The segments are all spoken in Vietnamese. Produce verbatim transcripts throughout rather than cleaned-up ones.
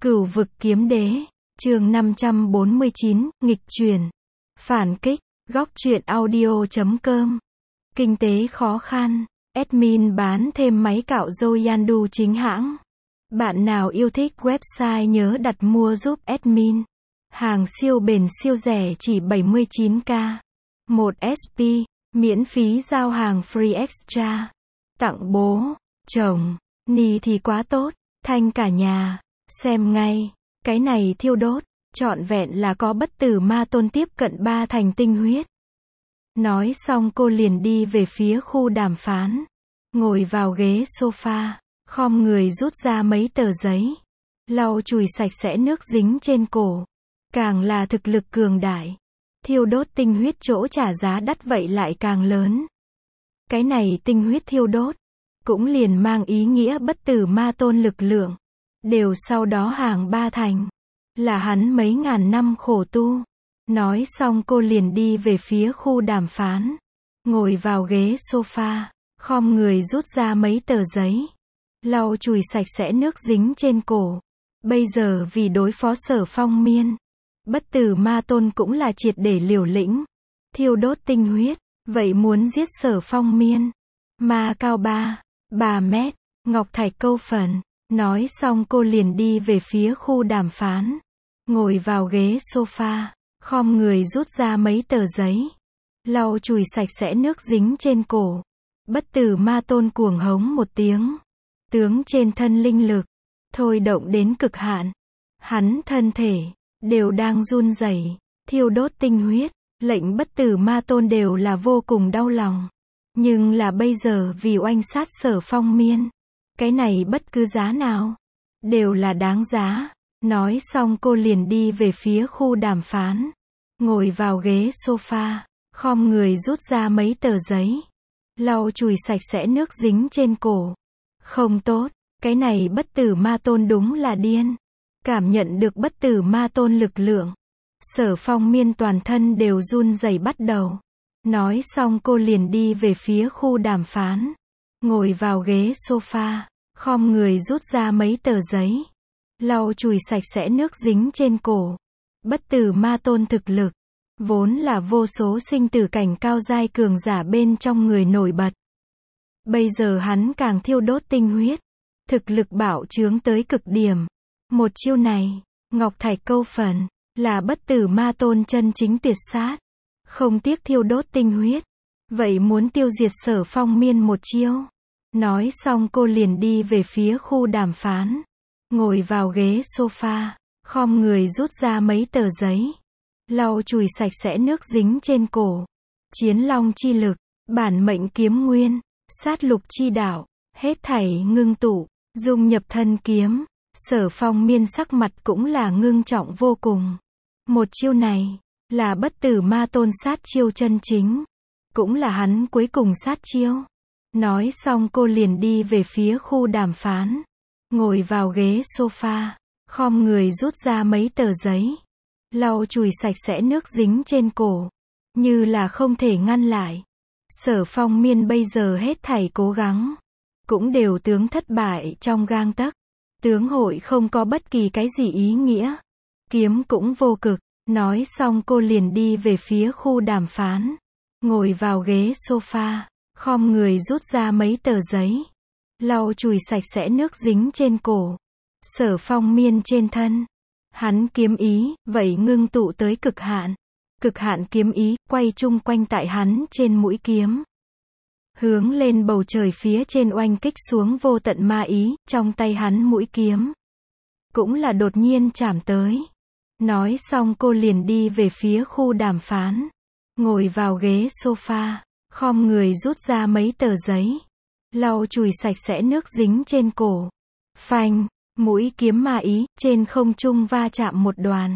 Cửu vực kiếm đế, chương năm trăm bốn mươi chín, nghịch chuyển, phản kích, góc truyện audio.com. Kinh tế khó khăn, admin bán thêm máy cạo râu Yandu chính hãng. Bạn nào yêu thích website nhớ đặt mua giúp admin. Hàng siêu bền siêu rẻ chỉ bảy mươi chín k. một ét pê, miễn phí giao hàng free extra. Tặng bố, chồng, ni thì quá tốt, thanh cả nhà. Xem ngay, cái này thiêu đốt, trọn vẹn là có bất tử ma tôn tiếp cận ba thành tinh huyết. Nói xong cô liền đi về phía khu đàm phán. Ngồi vào ghế sofa, khom người rút ra mấy tờ giấy. Lau chùi sạch sẽ nước dính trên cổ. Càng là thực lực cường đại. Thiêu đốt tinh huyết chỗ trả giá đắt vậy lại càng lớn. Cái này tinh huyết thiêu đốt, cũng liền mang ý nghĩa bất tử ma tôn lực lượng. Đều sau đó hàng ba thành. Là hắn mấy ngàn năm khổ tu. Nói xong cô liền đi về phía khu đàm phán. Ngồi vào ghế sofa, khom người rút ra mấy tờ giấy. Lau chùi sạch sẽ nước dính trên cổ. Bây giờ vì đối phó Sở Phong Miên, bất tử ma tôn cũng là triệt để liều lĩnh. Thiêu đốt tinh huyết, vậy muốn giết Sở Phong Miên. Ma cao ba, ba mét, ngọc thạch câu phần. Nói xong cô liền đi về phía khu đàm phán. Ngồi vào ghế sofa, khom người rút ra mấy tờ giấy. Lau chùi sạch sẽ nước dính trên cổ. Bất tử ma tôn cuồng hống một tiếng. Tướng trên thân linh lực, thôi động đến cực hạn. Hắn thân thể, đều đang run rẩy, thiêu đốt tinh huyết. Lệnh bất tử ma tôn đều là vô cùng đau lòng. Nhưng là bây giờ vì oanh sát Sở Phong Miên. Cái này bất cứ giá nào, đều là đáng giá. Nói xong cô liền đi về phía khu đàm phán. Ngồi vào ghế sofa, khom người rút ra mấy tờ giấy. Lau chùi sạch sẽ nước dính trên cổ. Không tốt, cái này bất tử ma tôn đúng là điên. Cảm nhận được bất tử ma tôn lực lượng. Sở Phong Miên toàn thân đều run rẩy bắt đầu. Nói xong cô liền đi về phía khu đàm phán. Ngồi vào ghế sofa, khom người rút ra mấy tờ giấy. Lau chùi sạch sẽ nước dính trên cổ. Bất tử ma tôn thực lực, vốn là vô số sinh tử cảnh cao giai cường giả bên trong người nổi bật. Bây giờ hắn càng thiêu đốt tinh huyết. Thực lực bạo trướng tới cực điểm. Một chiêu này, ngọc thạch câu phần, là bất tử ma tôn chân chính tuyệt sát. Không tiếc thiêu đốt tinh huyết. Vậy muốn tiêu diệt Sở Phong Miên một chiêu. Nói xong cô liền đi về phía khu đàm phán. Ngồi vào ghế sofa, khom người rút ra mấy tờ giấy. Lau chùi sạch sẽ nước dính trên cổ. Chiến long chi lực, bản mệnh kiếm nguyên, sát lục chi đạo, hết thảy ngưng tụ, dung nhập thân kiếm. Sở Phong Miên sắc mặt cũng là ngưng trọng vô cùng. Một chiêu này, là bất tử ma tôn sát chiêu chân chính. Cũng là hắn cuối cùng sát chiêu. Nói xong cô liền đi về phía khu đàm phán. Ngồi vào ghế sofa, khom người rút ra mấy tờ giấy. Lau chùi sạch sẽ nước dính trên cổ. Như là không thể ngăn lại. Sở Phong Miên bây giờ hết thảy cố gắng. Cũng đều tướng thất bại trong gang tấc. Tướng hội không có bất kỳ cái gì ý nghĩa. Kiếm cũng vô cực. Nói xong cô liền đi về phía khu đàm phán. Ngồi vào ghế sofa, khom người rút ra mấy tờ giấy. Lau chùi sạch sẽ nước dính trên cổ. Sở Phong Miên trên thân. Hắn kiếm ý, vậy ngưng tụ tới cực hạn. Cực hạn kiếm ý, quay chung quanh tại hắn trên mũi kiếm. Hướng lên bầu trời phía trên oanh kích xuống vô tận ma ý, trong tay hắn mũi kiếm. Cũng là đột nhiên chạm tới. Nói xong cô liền đi về phía khu đàm phán. Ngồi vào ghế sofa, khom người rút ra mấy tờ giấy. Lau chùi sạch sẽ nước dính trên cổ. Phanh, mũi kiếm ma ý, trên không trung va chạm một đoàn.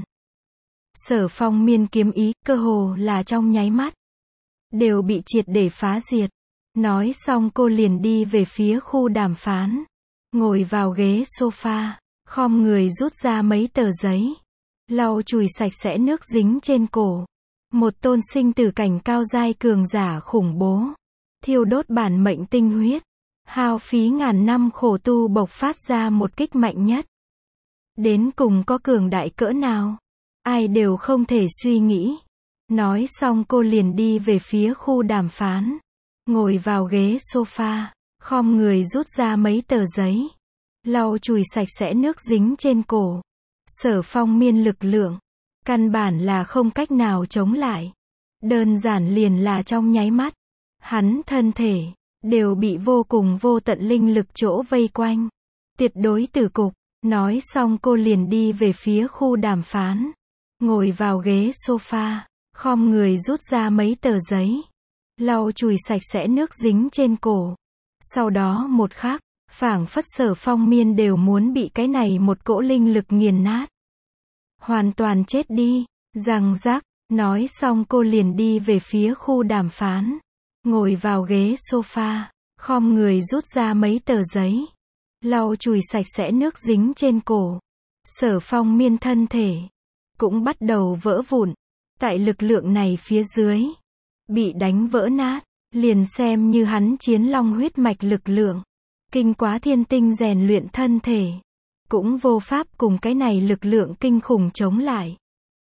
Sở Phong Miên kiếm ý, cơ hồ là trong nháy mắt. Đều bị triệt để phá diệt. Nói xong cô liền đi về phía khu đàm phán. Ngồi vào ghế sofa, khom người rút ra mấy tờ giấy. Lau chùi sạch sẽ nước dính trên cổ. Một tôn sinh tử cảnh cao giai cường giả khủng bố. Thiêu đốt bản mệnh tinh huyết. Hao phí ngàn năm khổ tu bộc phát ra một kích mạnh nhất. đến cùng có cường đại cỡ nào, ai đều không thể suy nghĩ. Nói xong cô liền đi về phía khu đàm phán, ngồi vào ghế sofa, khom người rút ra mấy tờ giấy, lau chùi sạch sẽ nước dính trên cổ. Sở Phong Miên lực lượng, căn bản là không cách nào chống lại. Đơn giản liền là trong nháy mắt, hắn thân thể đều bị vô cùng vô tận linh lực chỗ vây quanh. Tuyệt đối tử cục. Nói xong cô liền đi về phía khu đàm phán, ngồi vào ghế sofa, khom người rút ra mấy tờ giấy, lau chùi sạch sẽ nước dính trên cổ. Sau đó một khắc, phảng phất Sở Phong Miên đều muốn bị cái này một cỗ linh lực nghiền nát. Hoàn toàn chết đi, răng rắc. Nói xong cô liền đi về phía khu đàm phán, ngồi vào ghế sofa, khom người rút ra mấy tờ giấy, lau chùi sạch sẽ nước dính trên cổ. Sở Phong Miên thân thể cũng bắt đầu vỡ vụn. Tại lực lượng này phía dưới, bị đánh vỡ nát, liền xem như hắn chiến long huyết mạch lực lượng, kinh quá thiên tinh rèn luyện thân thể, cũng vô pháp cùng cái này lực lượng kinh khủng chống lại.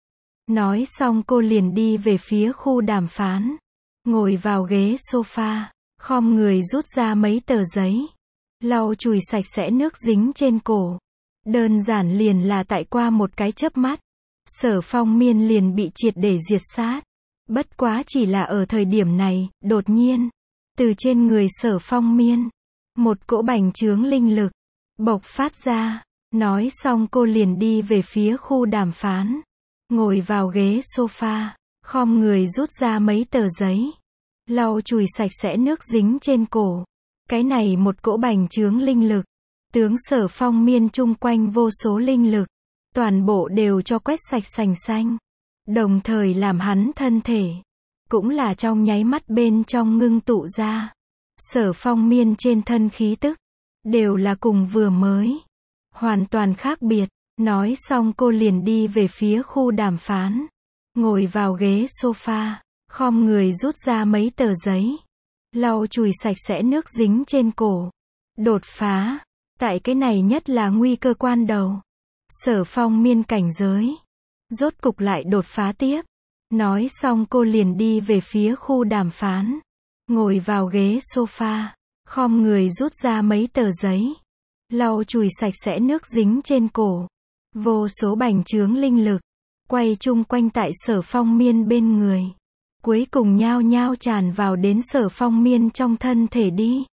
Nói xong cô liền đi về phía khu đàm phán, ngồi vào ghế sofa, khom người rút ra mấy tờ giấy, lau chùi sạch sẽ nước dính trên cổ. Đơn giản liền là tại qua một cái chớp mắt, Sở Phong Miên liền bị triệt để diệt sát. Bất quá chỉ là ở thời điểm này, đột nhiên, từ trên người Sở Phong Miên, một cỗ bành trướng linh lực bộc phát ra. Nói xong cô liền đi về phía khu đàm phán, ngồi vào ghế sofa, khom người rút ra mấy tờ giấy, lau chùi sạch sẽ nước dính trên cổ. Cái này một cỗ bành trướng linh lực, tướng Sở Phong Miên chung quanh vô số linh lực, toàn bộ đều cho quét sạch sành xanh, đồng thời làm hắn thân thể, cũng là trong nháy mắt bên trong ngưng tụ ra. Sở Phong Miên trên thân khí tức, đều là cùng vừa mới, hoàn toàn khác biệt. Nói xong cô liền đi về phía khu đàm phán, ngồi vào ghế sofa, khom người rút ra mấy tờ giấy, lau chùi sạch sẽ nước dính trên cổ. Đột phá, tại cái này nhất là nguy cơ quan đầu, Sở Phong Miên cảnh giới, rốt cục lại đột phá tiếp. Nói xong cô liền đi về phía khu đàm phán, ngồi vào ghế sofa, khom người rút ra mấy tờ giấy, lau chùi sạch sẽ nước dính trên cổ. Vô số bành trướng linh lực quay chung quanh tại Sở Phong Miên bên người, cuối cùng nhao nhao tràn vào đến Sở Phong Miên trong thân thể đi.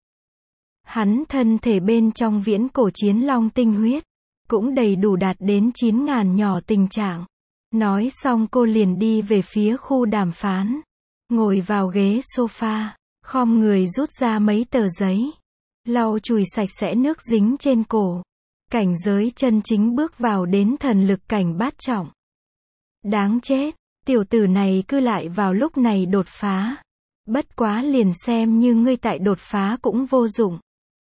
Hắn thân thể bên trong viễn cổ chiến long tinh huyết, cũng đầy đủ đạt đến chín ngàn nhỏ tình trạng. Nói xong cô liền đi về phía khu đàm phán, ngồi vào ghế sofa, khom người rút ra mấy tờ giấy, lau chùi sạch sẽ nước dính trên cổ. Cảnh giới chân chính bước vào đến thần lực cảnh bát trọng. Đáng chết, tiểu tử này cứ lại vào lúc này đột phá. Bất quá liền xem như ngươi tại đột phá cũng vô dụng.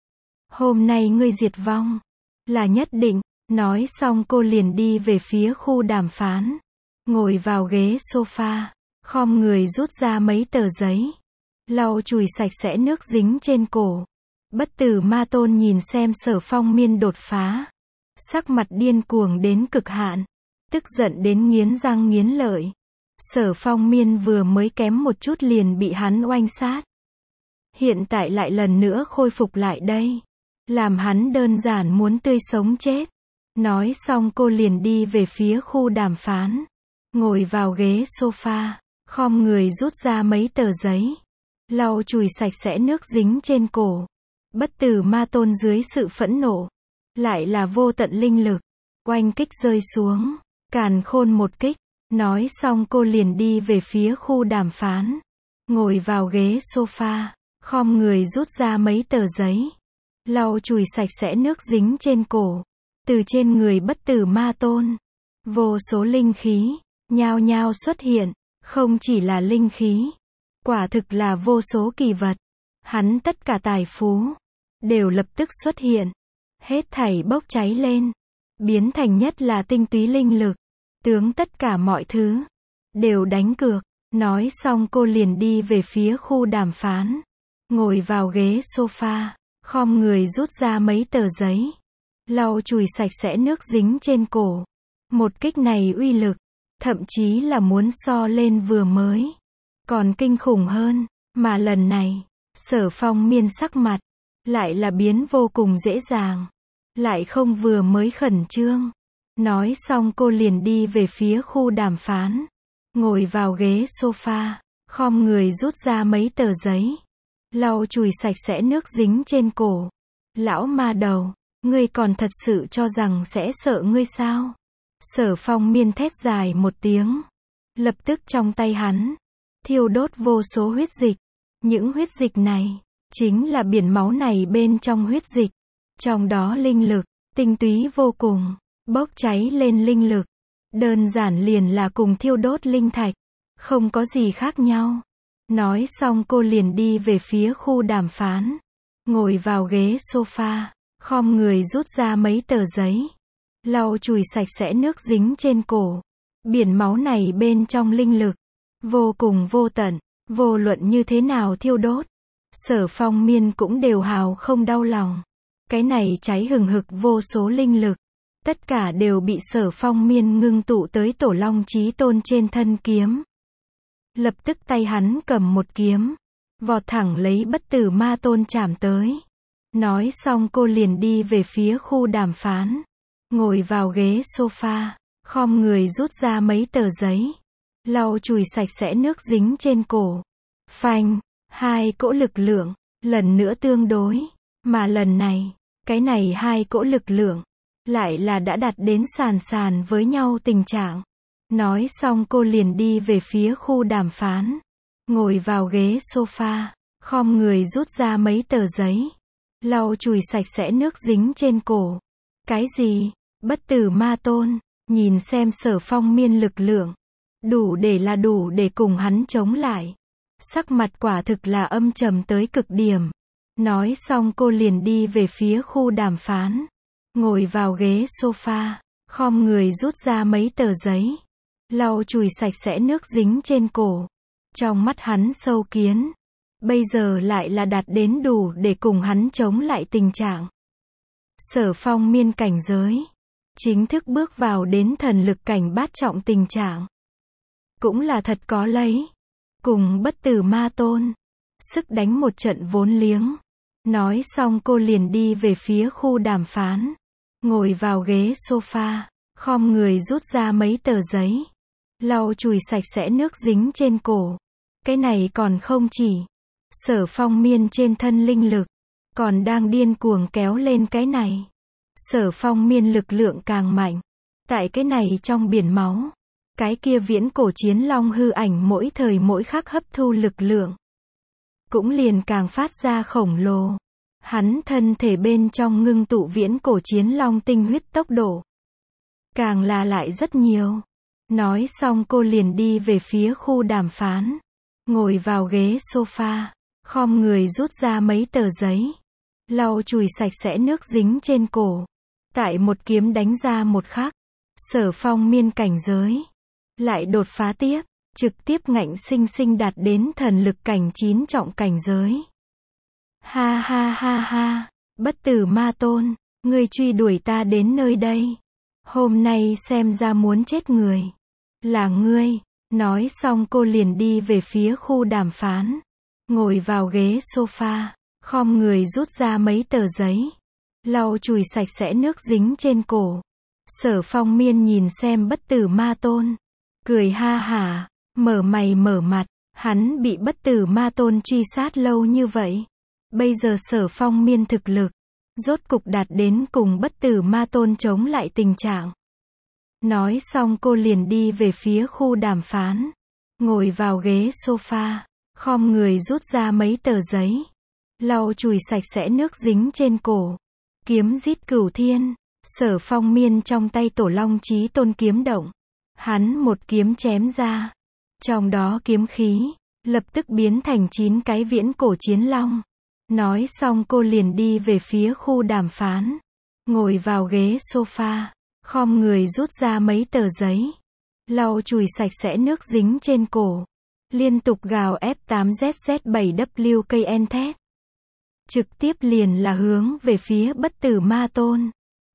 Hôm nay ngươi diệt vong, là nhất định. Nói xong cô liền đi về phía khu đàm phán, ngồi vào ghế sofa, khom người rút ra mấy tờ giấy, lau chùi sạch sẽ nước dính trên cổ. Bất tử ma tôn nhìn xem Sở Phong Miên đột phá, sắc mặt điên cuồng đến cực hạn, tức giận đến nghiến răng nghiến lợi. Sở Phong Miên vừa mới kém một chút liền bị hắn oanh sát, hiện tại lại lần nữa khôi phục lại đây, làm hắn đơn giản muốn tươi sống chết. Nói xong cô liền đi về phía khu đàm phán, ngồi vào ghế sofa, khom người rút ra mấy tờ giấy, lau chùi sạch sẽ nước dính trên cổ. Bất tử ma tôn dưới sự phẫn nộ, lại là vô tận linh lực, oanh kích rơi xuống, càn khôn một kích. Nói xong cô liền đi về phía khu đàm phán, ngồi vào ghế sofa, khom người rút ra mấy tờ giấy, lau chùi sạch sẽ nước dính trên cổ. Từ trên người bất tử ma tôn, vô số linh khí, nhao nhao xuất hiện, không chỉ là linh khí, quả thực là vô số kỳ vật. Hắn tất cả tài phú, đều lập tức xuất hiện, hết thảy bốc cháy lên, biến thành nhất là tinh túy linh lực, tướng tất cả mọi thứ, đều đánh cược. Nói xong cô liền đi về phía khu đàm phán, ngồi vào ghế sofa, khom người rút ra mấy tờ giấy, lau chùi sạch sẽ nước dính trên cổ. Một kích này uy lực, thậm chí là muốn so lên vừa mới, còn kinh khủng hơn, mà lần này, Sở Phong Miên sắc mặt, lại là biến vô cùng dễ dàng, lại không vừa mới khẩn trương. Nói xong cô liền đi về phía khu đàm phán, ngồi vào ghế sofa, khom người rút ra mấy tờ giấy, lau chùi sạch sẽ nước dính trên cổ. Lão ma đầu, ngươi còn thật sự cho rằng sẽ sợ ngươi sao? Sở Phong Miên thét dài một tiếng. Lập tức trong tay hắn, thiêu đốt vô số huyết dịch. Những huyết dịch này, chính là biển máu này bên trong huyết dịch. Trong đó linh lực, tinh túy vô cùng, bốc cháy lên linh lực. Đơn giản liền là cùng thiêu đốt linh thạch, không có gì khác nhau. Nói xong cô liền đi về phía khu đàm phán, ngồi vào ghế sofa, khom người rút ra mấy tờ giấy, lau chùi sạch sẽ nước dính trên cổ. Biển máu này bên trong linh lực, vô cùng vô tận, vô luận như thế nào thiêu đốt, Sở Phong Miên cũng đều hào không đau lòng. Cái này cháy hừng hực vô số linh lực, tất cả đều bị Sở Phong Miên ngưng tụ tới Tổ Long Chí Tôn trên thân kiếm. Lập tức tay hắn cầm một kiếm, vọt thẳng lấy Bất Tử Ma Tôn chạm tới. Nói xong cô liền đi về phía khu đàm phán, ngồi vào ghế sofa, khom người rút ra mấy tờ giấy, lau chùi sạch sẽ nước dính trên cổ. Phanh, hai cỗ lực lượng, lần nữa tương đối, mà lần này, cái này hai cỗ lực lượng, lại là đã đạt đến sàn sàn với nhau tình trạng. Nói xong cô liền đi về phía khu đàm phán, ngồi vào ghế sofa, khom người rút ra mấy tờ giấy, lau chùi sạch sẽ nước dính trên cổ. Cái gì? Bất Tử Ma Tôn, nhìn xem Sở Phong Miên lực lượng, đủ để là đủ để cùng hắn chống lại. Sắc mặt quả thực là âm trầm tới cực điểm. Nói xong cô liền đi về phía khu đàm phán, ngồi vào ghế sofa, khom người rút ra mấy tờ giấy, lau chùi sạch sẽ nước dính trên cổ. Trong mắt hắn sâu kiến, bây giờ lại là đạt đến đủ để cùng hắn chống lại tình trạng. Sở Phong Miên cảnh giới, chính thức bước vào đến thần lực cảnh bát trọng tình trạng. Cũng là thật có lấy, cùng Bất Tử Ma Tôn, sức đánh một trận vốn liếng. Nói xong cô liền đi về phía khu đàm phán, ngồi vào ghế sofa, khom người rút ra mấy tờ giấy, lau chùi sạch sẽ nước dính trên cổ. Cái này còn không chỉ, Sở Phong Miên trên thân linh lực, còn đang điên cuồng kéo lên cái này. Sở Phong Miên lực lượng càng mạnh, tại cái này trong biển máu, cái kia viễn cổ chiến long hư ảnh mỗi thời mỗi khắc hấp thu lực lượng, cũng liền càng phát ra khổng lồ. Hắn thân thể bên trong ngưng tụ viễn cổ chiến long tinh huyết tốc độ, càng là lại rất nhiều. Nói xong cô liền đi về phía khu đàm phán, ngồi vào ghế sofa, khom người rút ra mấy tờ giấy, lau chùi sạch sẽ nước dính trên cổ. Tại một kiếm đánh ra một khắc, Sở Phong Miên cảnh giới lại đột phá tiếp, trực tiếp ngạnh sinh sinh đạt đến thần lực cảnh chín trọng cảnh giới. Ha ha ha ha, Bất Tử Ma Tôn, ngươi truy đuổi ta đến nơi đây, hôm nay xem ra muốn chết người là ngươi. Nói xong cô liền đi về phía khu đàm phán, ngồi vào ghế sofa, khom người rút ra mấy tờ giấy, lau chùi sạch sẽ nước dính trên cổ. Sở Phong Miên nhìn xem Bất Tử Ma Tôn, cười ha hả, mở mày mở mặt. Hắn bị Bất Tử Ma Tôn truy sát lâu như vậy, bây giờ Sở Phong Miên thực lực rốt cục đạt đến cùng Bất Tử Ma Tôn chống lại tình trạng. Nói xong cô liền đi về phía khu đàm phán, ngồi vào ghế sofa, khom người rút ra mấy tờ giấy, lau chùi sạch sẽ nước dính trên cổ. Kiếm giết cửu thiên, Sở Phong Miên trong tay Tổ Long Chí Tôn kiếm động, hắn một kiếm chém ra, trong đó kiếm khí lập tức biến thành chín cái viễn cổ chiến long. Nói xong cô liền đi về phía khu đàm phán, ngồi vào ghế sofa, khom người rút ra mấy tờ giấy, lau chùi sạch sẽ nước dính trên cổ. Liên tục gào F tám Z Z bảy W K N thét, trực tiếp liền là hướng về phía Bất Tử Ma Tôn.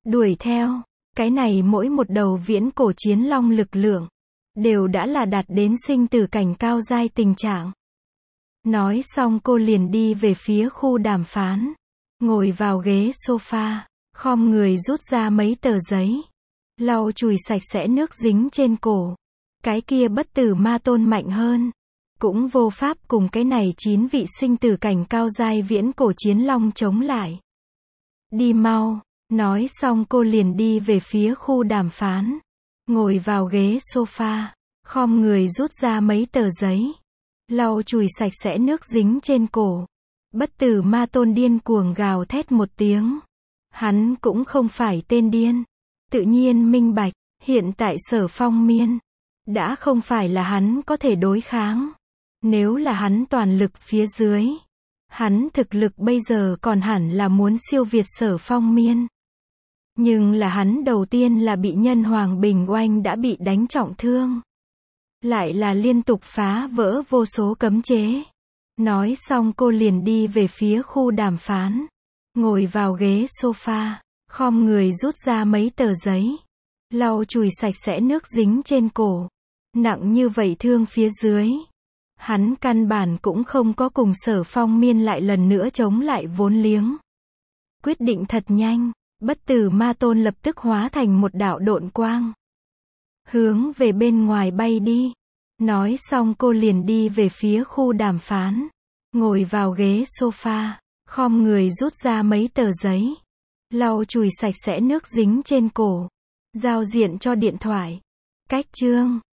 đuổi theo. Cái này mỗi một đầu viễn cổ chiến long lực lượng, đều đã là đạt đến sinh tử cảnh cao giai tình trạng. Nói xong cô liền đi về phía khu đàm phán. Ngồi vào ghế sofa, khom người rút ra mấy tờ giấy. Lau chùi sạch sẽ nước dính trên cổ. Cái kia bất tử ma tôn mạnh hơn. Cũng vô pháp cùng cái này chín vị sinh tử cảnh cao giai viễn cổ chiến long chống lại. Đi mau. Nói xong cô liền đi về phía khu đàm phán. Ngồi vào ghế sofa, khom người rút ra mấy tờ giấy. Lau chùi sạch sẽ nước dính trên cổ. Bất tử ma tôn điên cuồng gào thét một tiếng. Hắn cũng không phải tên điên. Tự nhiên minh bạch, hiện tại Sở Phong Miên đã không phải là hắn có thể đối kháng. Nếu là hắn toàn lực phía dưới, hắn thực lực bây giờ còn hẳn là muốn siêu việt Sở Phong Miên. Nhưng là hắn đầu tiên là bị Nhân Hoàng Bình Oanh đã bị đánh trọng thương. Lại là liên tục phá vỡ vô số cấm chế. Nói xong cô liền đi về phía khu đàm phán. Ngồi vào ghế sofa, khom người rút ra mấy tờ giấy. Lau chùi sạch sẽ nước dính trên cổ. Nặng như vậy thương phía dưới. Hắn căn bản cũng không có cùng Sở Phong Miên lại lần nữa chống lại vốn liếng. Quyết định thật nhanh, bất tử ma tôn lập tức hóa thành một đạo độn quang. Hướng về bên ngoài bay đi. Nói xong cô liền đi về phía khu đàm phán. Ngồi vào ghế sofa, khom người rút ra mấy tờ giấy. Lau chùi sạch sẽ nước dính trên cổ. Giao diện cho điện thoại. Cách chương